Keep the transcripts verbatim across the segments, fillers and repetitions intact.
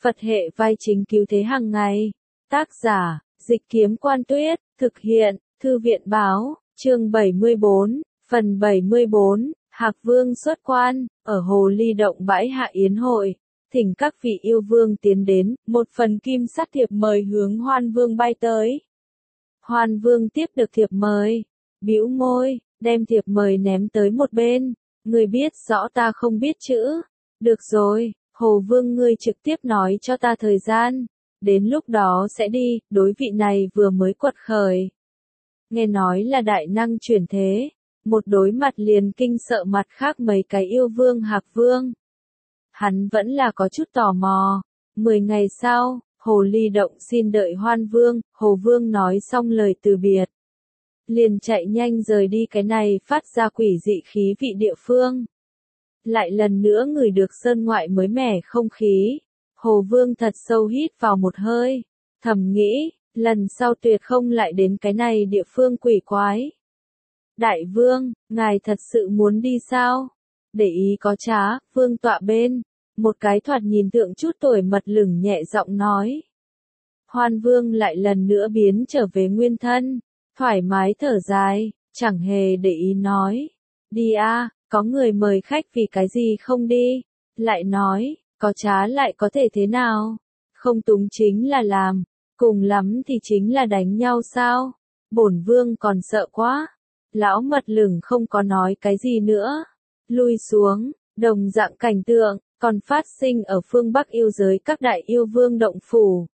Phật hệ vai chính cứu thế hàng ngày. Tác giả, Dịch Kiếm Quan Tuyết, thực hiện, Thư viện Báo, chương bảy mươi bốn, phần bảy mươi bốn, Hạc Vương xuất quan, ở Hồ Ly Động bãi hạ yến hội. Thỉnh các vị yêu vương tiến đến, một phần kim sắt thiệp mời hướng Hoan Vương bay tới. Hoan Vương tiếp được thiệp mời, bĩu môi, đem thiệp mời ném tới một bên. Ngươi biết rõ ta không biết chữ. Được rồi, Hồ Vương ngươi trực tiếp nói cho ta thời gian. Đến lúc đó sẽ đi, đối vị này vừa mới quật khởi. Nghe nói là đại năng chuyển thế. Một đối mặt liền kinh sợ mặt khác mấy cái yêu vương Hạc Vương. Hắn vẫn là có chút tò mò. Mười ngày sau, Hồ Ly Động xin đợi Hoan Vương, Hồ Vương nói xong lời từ biệt. Liền chạy nhanh rời đi cái này phát ra quỷ dị khí vị địa phương. Lại lần nữa ngửi được sơn ngoại mới mẻ không khí. Hồ Vương thật sâu hít vào một hơi. Thầm nghĩ, lần sau tuyệt không lại đến cái này địa phương quỷ quái. Đại Vương, ngài thật sự muốn đi sao? Để ý có trá, Vương tọa bên. Một cái thoạt nhìn tượng chút tuổi mật lửng nhẹ giọng nói. Hoan Vương lại lần nữa biến trở về nguyên thân. Thoải mái thở dài, chẳng hề để ý nói. Đi a, có người mời khách vì cái gì không đi. Lại nói, có trá lại có thể thế nào? Không túng chính là làm, cùng lắm thì chính là đánh nhau sao? Bổn Vương còn sợ quá. Lão mật lửng không có nói cái gì nữa. Lui xuống, đồng dạng cảnh tượng, còn phát sinh ở phương Bắc yêu giới các đại yêu vương động phủ.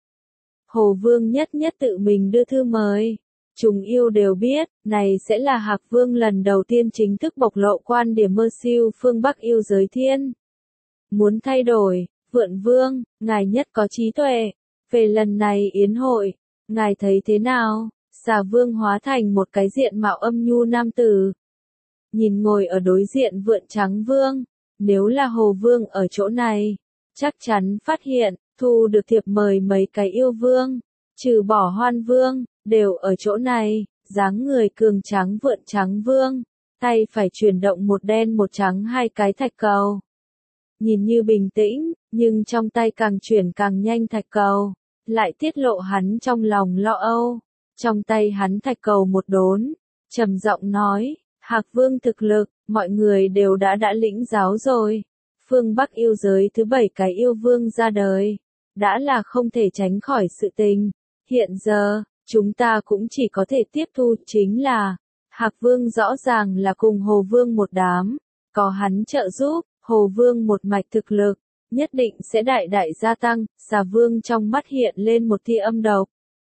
Hồ Vương nhất nhất tự mình đưa thư mời. Chúng yêu đều biết, này sẽ là Hạc Vương lần đầu tiên chính thức bộc lộ quan điểm mơ siêu phương Bắc yêu giới thiên. Muốn thay đổi, Vượn Vương, ngài nhất có trí tuệ. Về lần này yến hội, ngài thấy thế nào? Xà Vương hóa thành một cái diện mạo âm nhu nam tử. Nhìn ngồi ở đối diện Vượn Trắng Vương, nếu là Hồ Vương ở chỗ này, chắc chắn phát hiện, thu được thiệp mời mấy cái yêu vương, trừ bỏ Hoan Vương, đều ở chỗ này, dáng người cường tráng Vượn Trắng Vương, tay phải chuyển động một đen một trắng hai cái thạch cầu. Nhìn như bình tĩnh, nhưng trong tay càng chuyển càng nhanh thạch cầu, lại tiết lộ hắn trong lòng lo âu. Trong tay hắn thạch cầu một đốn, trầm giọng nói, Hạc Vương thực lực, mọi người đều đã đã lĩnh giáo rồi. Phương Bắc yêu giới thứ bảy cái yêu vương ra đời, đã là không thể tránh khỏi sự tình. Hiện giờ, chúng ta cũng chỉ có thể tiếp thu chính là, Hạc Vương rõ ràng là cùng Hồ Vương một đám, có hắn trợ giúp, Hồ Vương một mạch thực lực, nhất định sẽ đại đại gia tăng. Xà Vương trong mắt hiện lên một tia âm độc.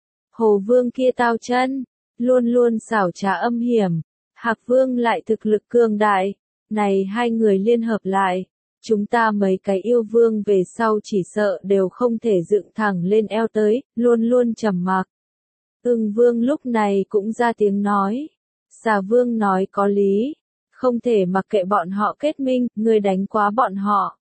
Hồ Vương kia tao chân, luôn luôn xảo trá âm hiểm, Hạc Vương lại thực lực cường đại, này hai người liên hợp lại, chúng ta mấy cái yêu vương về sau chỉ sợ đều không thể dựng thẳng lên eo tới, luôn luôn trầm mặc. Ưng Vương lúc này cũng ra tiếng nói, Xà Vương nói có lý, không thể mặc kệ bọn họ kết minh, người đánh quá bọn họ.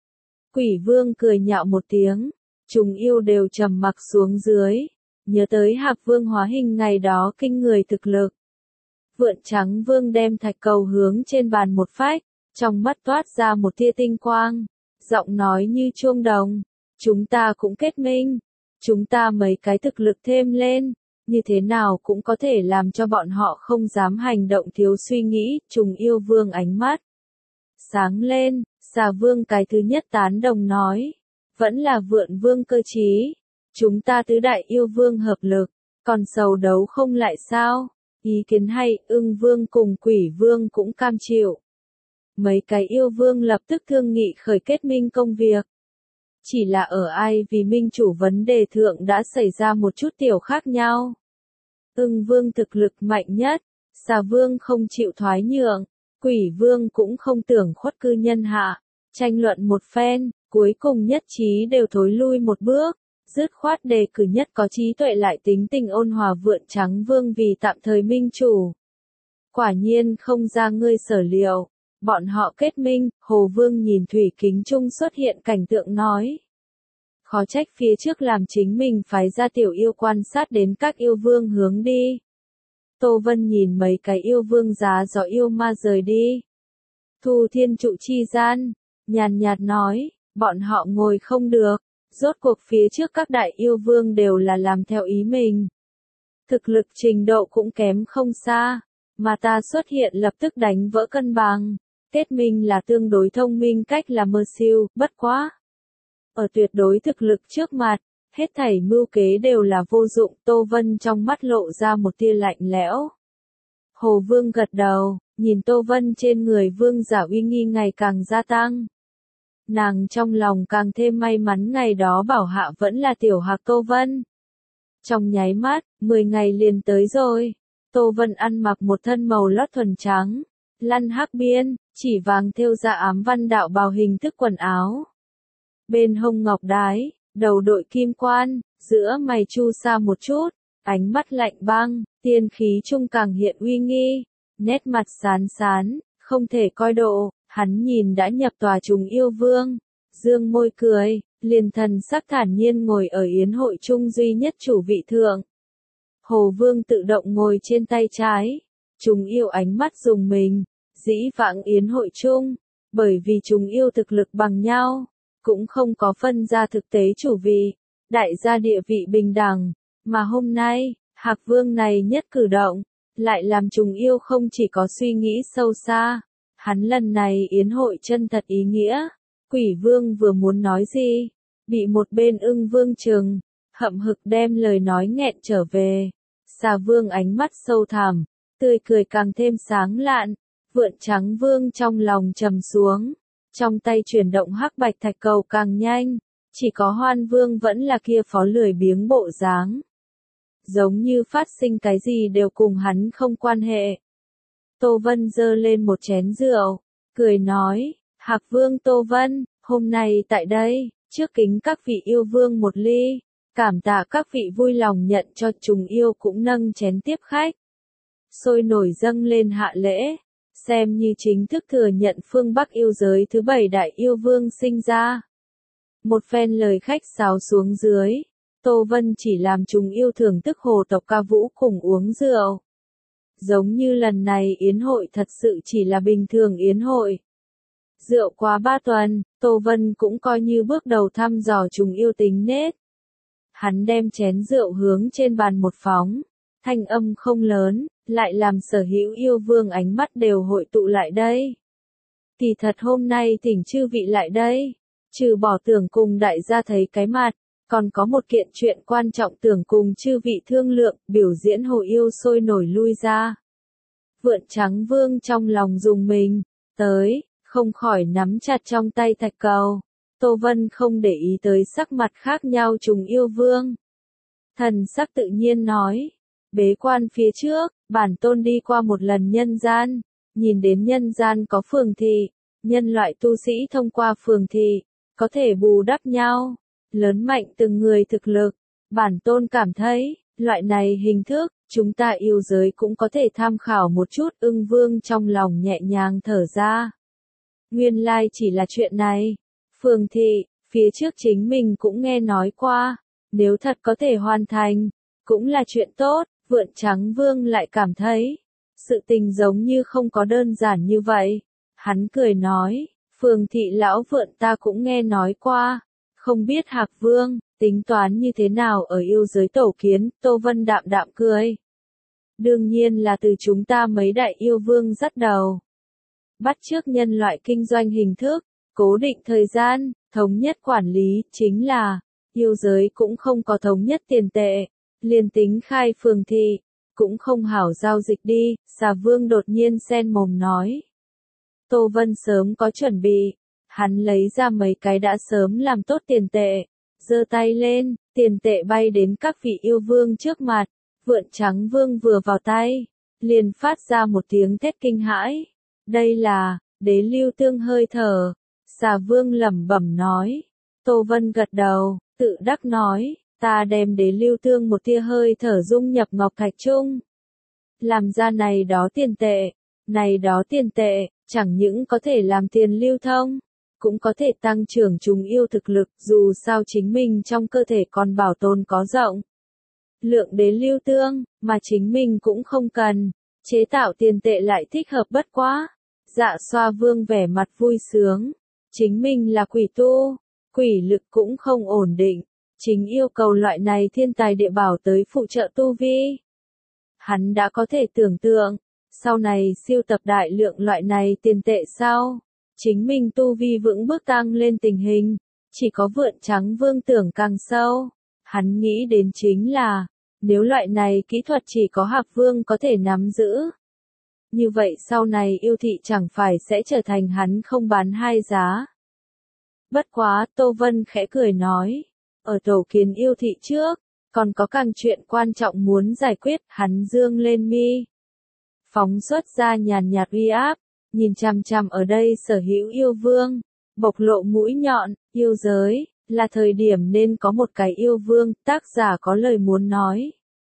Quỷ Vương cười nhạo một tiếng, chúng yêu đều trầm mặc xuống dưới. Nhớ tới Hạc Vương hóa hình ngày đó kinh người thực lực. Vượn Trắng Vương đem thạch cầu hướng trên bàn một phách, trong mắt toát ra một tia tinh quang, giọng nói như chuông đồng, chúng ta cũng kết minh, chúng ta mấy cái thực lực thêm lên, như thế nào cũng có thể làm cho bọn họ không dám hành động thiếu suy nghĩ. Trùng yêu vương ánh mắt sáng lên, Xà Vương cái thứ nhất tán đồng nói, vẫn là Vượn Vương cơ trí. Chúng ta tứ đại yêu vương hợp lực, còn sầu đấu không lại sao? Ý kiến hay, Ưng Vương cùng Quỷ Vương cũng cam chịu. Mấy cái yêu vương lập tức thương nghị khởi kết minh công việc. Chỉ là ở ai vì minh chủ vấn đề thượng đã xảy ra một chút tiểu khác nhau. Ưng Vương thực lực mạnh nhất, Xà Vương không chịu thoái nhượng, Quỷ Vương cũng không tưởng khuất cư nhân hạ. Tranh luận một phen, cuối cùng nhất trí đều thối lui một bước. Dứt khoát đề cử nhất có trí tuệ lại tính tình ôn hòa Vượn Trắng Vương vì tạm thời minh chủ. Quả nhiên không ra ngươi sở liệu, bọn họ kết minh. Hồ Vương nhìn thủy kính trung xuất hiện cảnh tượng nói. Khó trách phía trước làm chính mình phái ra tiểu yêu quan sát đến các yêu vương hướng đi. Tô Vân nhìn mấy cái yêu vương giá gió yêu ma rời đi. Thu thiên trụ chi gian, nhàn nhạt nói, bọn họ ngồi không được. Rốt cuộc phía trước các đại yêu vương đều là làm theo ý mình. Thực lực trình độ cũng kém không xa, mà ta xuất hiện lập tức đánh vỡ cân bằng. Kết minh là tương đối thông minh cách là mơ siêu, bất quá. Ở tuyệt đối thực lực trước mặt, hết thảy mưu kế đều là vô dụng. Tô Vân trong mắt lộ ra một tia lạnh lẽo. Hồ Vương gật đầu, nhìn Tô Vân trên người vương giả uy nghi ngày càng gia tăng. Nàng trong lòng càng thêm may mắn ngày đó bảo hạ vẫn là tiểu hạc Tô Vân. Trong nháy mắt, mười ngày liền tới rồi. Tô Vân ăn mặc một thân màu lót thuần trắng, lăn hắc biên, chỉ vàng thêu ra ám văn đạo bào hình thức quần áo. Bên hông ngọc đái, đầu đội kim quan, giữa mày chu sa một chút, ánh mắt lạnh băng, tiên khí trung càng hiện uy nghi, nét mặt sán sán, không thể coi độ, hắn nhìn đã nhập tòa trùng yêu vương, dương môi cười, liền thần sắc thản nhiên ngồi ở yến hội trung duy nhất chủ vị thượng. Hồ Vương tự động ngồi trên tay trái, trùng yêu ánh mắt dùng mình, dĩ vãng yến hội chung, bởi vì trùng yêu thực lực bằng nhau, cũng không có phân ra thực tế chủ vị, đại gia địa vị bình đẳng, mà hôm nay, Hạc Vương này nhất cử động, lại làm trùng yêu không chỉ có suy nghĩ sâu xa, hắn lần này yến hội chân thật ý nghĩa, Quỷ Vương vừa muốn nói gì, bị một bên Ưng Vương trừng, hậm hực đem lời nói nghẹn trở về. Xà Vương ánh mắt sâu thẳm, tươi cười càng thêm sáng lạn, Vượn Trắng Vương trong lòng trầm xuống, trong tay chuyển động hắc bạch thạch cầu càng nhanh, chỉ có Hoan Vương vẫn là kia phó lười biếng bộ dáng. Giống như phát sinh cái gì đều cùng hắn không quan hệ. Tô Vân giơ lên một chén rượu, cười nói, Hạc Vương Tô Vân, hôm nay tại đây, trước kính các vị yêu vương một ly, cảm tạ các vị vui lòng nhận cho trùng yêu cũng nâng chén tiếp khách. Sôi nổi dâng lên hạ lễ, xem như chính thức thừa nhận phương Bắc yêu giới thứ bảy đại yêu vương sinh ra. Một phen lời khách sáo xuống dưới, Tô Vân chỉ làm trùng yêu thưởng thức hồ tộc ca vũ cùng uống rượu. Giống như lần này yến hội thật sự chỉ là bình thường yến hội. Rượu quá ba tuần, Tô Vân cũng coi như bước đầu thăm dò trùng yêu tính nết. Hắn đem chén rượu hướng trên bàn một phóng, thanh âm không lớn, lại làm sở hữu yêu vương ánh mắt đều hội tụ lại đây. Kỳ thật hôm nay thỉnh chư vị lại đây, trừ bỏ tưởng cùng đại gia thấy cái mặt, còn có một kiện chuyện quan trọng tưởng cùng chư vị thương lượng, biểu diễn hồ yêu sôi nổi lui ra. Vượn Trắng Vương trong lòng dùng mình, tới, không khỏi nắm chặt trong tay thạch cầu. Tô Vân không để ý tới sắc mặt khác nhau trùng yêu vương. Thần sắc tự nhiên nói, bế quan phía trước, bản tôn đi qua một lần nhân gian, nhìn đến nhân gian có phường thị, nhân loại tu sĩ thông qua phường thị, có thể bù đắp nhau, lớn mạnh từng người thực lực. Bản tôn cảm thấy, loại này hình thức, chúng ta yêu giới cũng có thể tham khảo một chút. Ưng Vương trong lòng nhẹ nhàng thở ra. Nguyên lai chỉ là chuyện này. Phường thị, phía trước chính mình cũng nghe nói qua, nếu thật có thể hoàn thành, cũng là chuyện tốt. Vượn Trắng Vương lại cảm thấy, sự tình giống như không có đơn giản như vậy. Hắn cười nói, phường thị lão vượn ta cũng nghe nói qua, không biết Hạc Vương, tính toán như thế nào ở yêu giới tổ kiến. Tô Vân đạm đạm cười. Đương nhiên là từ chúng ta mấy đại yêu vương dắt đầu. Bắt chước nhân loại kinh doanh hình thức, cố định thời gian, thống nhất quản lý, chính là, yêu giới cũng không có thống nhất tiền tệ, liền tính khai phường thị, cũng không hảo giao dịch đi. Xà Vương đột nhiên xen mồm nói. Tô Vân sớm có chuẩn bị, hắn lấy ra mấy cái đã sớm làm tốt tiền tệ, giơ tay lên, tiền tệ bay đến các vị yêu vương trước mặt. Vượn Trắng Vương vừa vào tay, liền phát ra một tiếng thét kinh hãi. Đây là, đế lưu tương hơi thở. Xà Vương lẩm bẩm nói. Tô Vân gật đầu, tự đắc nói, ta đem đế lưu tương một tia hơi thở dung nhập ngọc thạch chung. Làm ra này đó tiền tệ, này đó tiền tệ, chẳng những có thể làm tiền lưu thông, cũng có thể tăng trưởng trùng yêu thực lực, dù sao chính mình trong cơ thể còn bảo tồn có rộng. Lượng đế lưu tương, mà chính mình cũng không cần, chế tạo tiền tệ lại thích hợp bất quá. Dạ Xoa Vương vẻ mặt vui sướng, chính mình là quỷ tu, quỷ lực cũng không ổn định, chính yêu cầu loại này thiên tài địa bảo tới phụ trợ tu vi. Hắn đã có thể tưởng tượng, sau này siêu tập đại lượng loại này tiền tệ sau, chính mình tu vi vững bước tăng lên tình hình, chỉ có vượn trắng vương tưởng càng sâu. Hắn nghĩ đến chính là, nếu loại này kỹ thuật chỉ có Hạc Vương có thể nắm giữ, như vậy sau này yêu thị chẳng phải sẽ trở thành hắn không bán hai giá. Bất quá, Tô Vân khẽ cười nói, ở tổ kiến yêu thị trước, còn có càng chuyện quan trọng muốn giải quyết. Hắn dương lên mi, phóng xuất ra nhàn nhạt uy áp, nhìn chằm chằm ở đây sở hữu yêu vương, bộc lộ mũi nhọn. Yêu giới, là thời điểm nên có một cái yêu vương. Tác giả có lời muốn nói.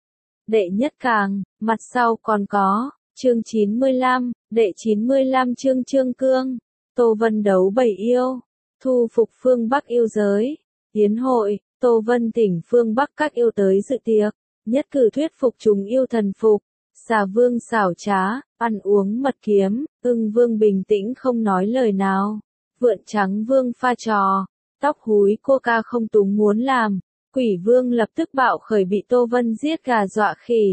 Đệ nhất càng, mặt sau còn có, chương chín mươi lăm, đệ chín mươi lăm chương Trương Cương, Tô Vân đấu bảy yêu, thu phục phương Bắc yêu giới, yến hội. Tô Vân thỉnh phương Bắc các yêu tới dự tiệc, nhất cử thuyết phục chúng yêu thần phục. Xà Vương xảo trá, ăn uống mật kiếm, Ưng Vương bình tĩnh không nói lời nào. Vượn trắng Vương pha trò, tóc húi cô ca không túng muốn làm. Quỷ Vương lập tức bạo khởi bị Tô Vân giết gà dọa khỉ.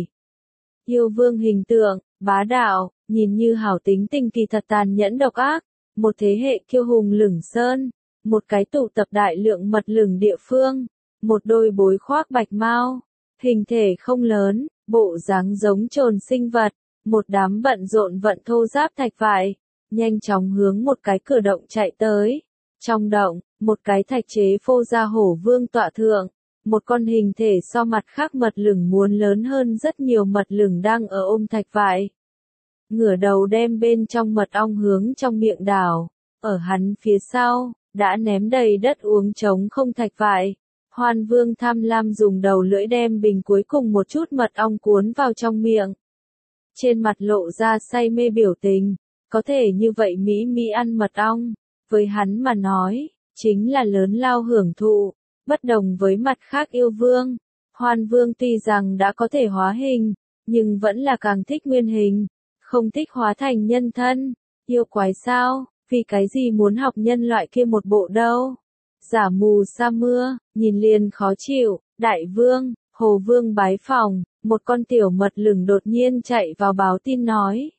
Yêu Vương hình tượng, bá đạo, nhìn như hảo tính tình kỳ thật tàn nhẫn độc ác. Một thế hệ kiêu hùng lửng sơn, một cái tụ tập đại lượng mật lửng địa phương. Một đôi bối khoác bạch mao, hình thể không lớn, bộ dáng giống trồn sinh vật, một đám bận rộn vận thô giáp thạch vải, nhanh chóng hướng một cái cửa động chạy tới. Trong động, một cái thạch chế phô ra hổ vương tọa thượng, một con hình thể so mặt khác mật lửng muốn lớn hơn rất nhiều mật lửng đang ở ôm thạch vải. Ngửa đầu đem bên trong mật ong hướng trong miệng đảo, ở hắn phía sau, đã ném đầy đất uống trống không thạch vải. Hoan Vương tham lam dùng đầu lưỡi đem bình cuối cùng một chút mật ong cuốn vào trong miệng. Trên mặt lộ ra say mê biểu tình, có thể như vậy mỹ mỹ ăn mật ong, với hắn mà nói, chính là lớn lao hưởng thụ, bất đồng với mặt khác yêu vương. Hoan Vương tuy rằng đã có thể hóa hình, nhưng vẫn là càng thích nguyên hình, không thích hóa thành nhân thân. Yêu quái sao, vì cái gì muốn học nhân loại kia một bộ đâu? Giả mù sa mưa, nhìn liền khó chịu. Đại vương, Hồ Vương bái phòng, một con tiểu mật lửng đột nhiên chạy vào báo tin nói.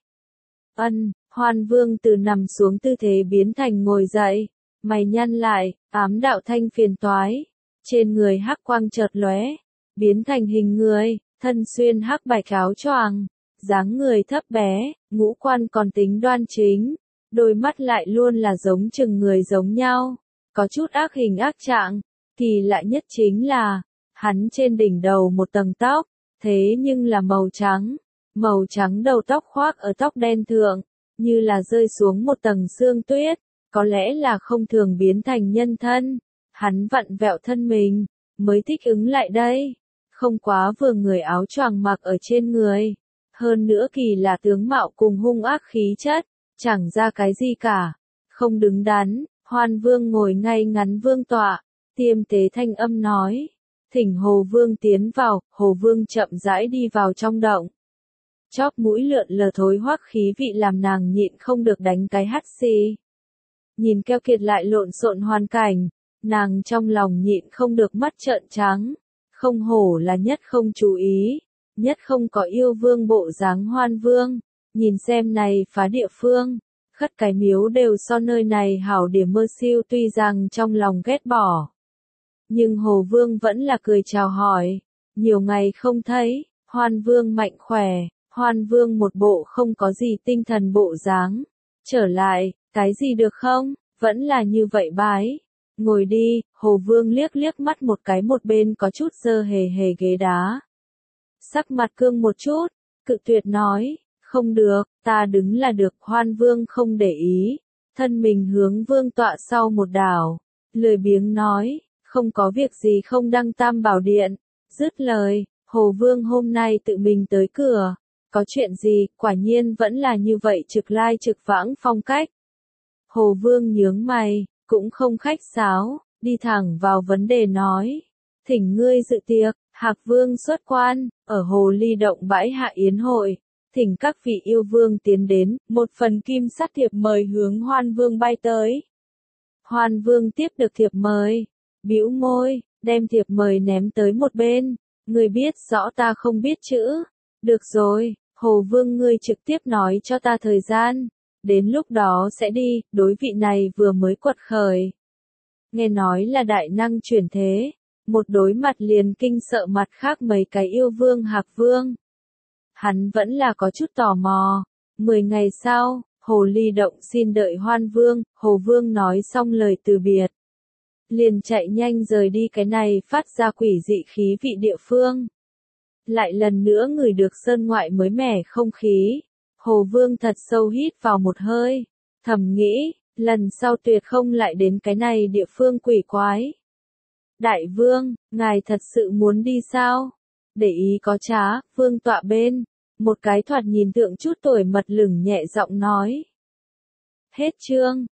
Ân, Hoan Vương từ nằm xuống tư thế biến thành ngồi dậy, mày nhăn lại, ám đạo thanh phiền toái. Trên người hắc quang chợt lóe, biến thành hình người, thân xuyên hắc bạch áo choàng, dáng người thấp bé, ngũ quan còn tính đoan chính, đôi mắt lại luôn là giống chừng người giống nhau. Có chút ác hình ác trạng, kỳ lạ nhất chính là, hắn trên đỉnh đầu một tầng tóc, thế nhưng là màu trắng, màu trắng đầu tóc khoác ở tóc đen thượng, như là rơi xuống một tầng sương tuyết, có lẽ là không thường biến thành nhân thân. Hắn vặn vẹo thân mình, mới thích ứng lại đây, không quá vừa người áo choàng mặc ở trên người, hơn nữa kỳ là tướng mạo cùng hung ác khí chất, chẳng ra cái gì cả, không đứng đắn. Hoan Vương ngồi ngay ngắn vương tọa, tiêm tế thanh âm nói, thỉnh Hồ Vương tiến vào. Hồ Vương chậm rãi đi vào trong động. Chóp mũi lượn lờ thối hoắc khí vị làm nàng nhịn không được đánh cái hắt xì. Nhìn keo kiệt lại lộn xộn hoàn cảnh, nàng trong lòng nhịn không được mắt trợn trắng. Không hổ là nhất không chú ý, nhất không có yêu vương bộ dáng Hoan Vương. Nhìn xem này phá địa phương, khất cái miếu đều so nơi này hảo điểm mơ siêu, tuy rằng trong lòng ghét bỏ. Nhưng Hồ Vương vẫn là cười chào hỏi, nhiều ngày không thấy. Hoan Vương mạnh khỏe. Hoan Vương một bộ không có gì tinh thần bộ dáng. Trở lại, cái gì được không, vẫn là như vậy bái. Ngồi đi. Hồ Vương liếc liếc mắt một cái một bên có chút dơ hề hề ghế đá. Sắc mặt cương một chút, cự tuyệt nói, không được, ta đứng là được. Hoan Vương không để ý, thân mình hướng vương tọa sau một đảo, lười biếng nói, không có việc gì không đăng Tam Bảo Điện. Dứt lời, Hồ Vương hôm nay tự mình tới cửa, có chuyện gì, quả nhiên vẫn là như vậy trực lai trực vãng phong cách. Hồ Vương nhướng mày, cũng không khách sáo, đi thẳng vào vấn đề nói, thỉnh ngươi dự tiệc. Hạc Vương xuất quan, ở Hồ Ly Động bãi hạ yến hội, thỉnh các vị yêu vương tiến đến. Một phần kim sắt thiệp mời hướng Hoan Vương bay tới. Hoan Vương tiếp được thiệp mời, bĩu môi, đem thiệp mời ném tới một bên. Ngươi biết rõ ta không biết chữ. Được rồi, Hồ Vương ngươi trực tiếp nói cho ta thời gian. Đến lúc đó sẽ đi, đối vị này vừa mới quật khởi. Nghe nói là đại năng chuyển thế. Một đối mặt liền kinh sợ mặt khác mấy cái yêu vương Hạc Vương. Hắn vẫn là có chút tò mò. Mười ngày sau, Hồ Ly Động xin đợi Hoan Vương, Hồ Vương nói xong lời từ biệt. Liền chạy nhanh rời đi cái này phát ra quỷ dị khí vị địa phương. Lại lần nữa ngửi được sơn ngoại mới mẻ không khí. Hồ Vương thật sâu hít vào một hơi. Thầm nghĩ, lần sau tuyệt không lại đến cái này địa phương quỷ quái. Đại Vương, ngài thật sự muốn đi sao? Để ý có trá, Vương tọa bên. Một cái thoạt nhìn tượng chút tuổi mật lửng nhẹ giọng nói. Hết chương.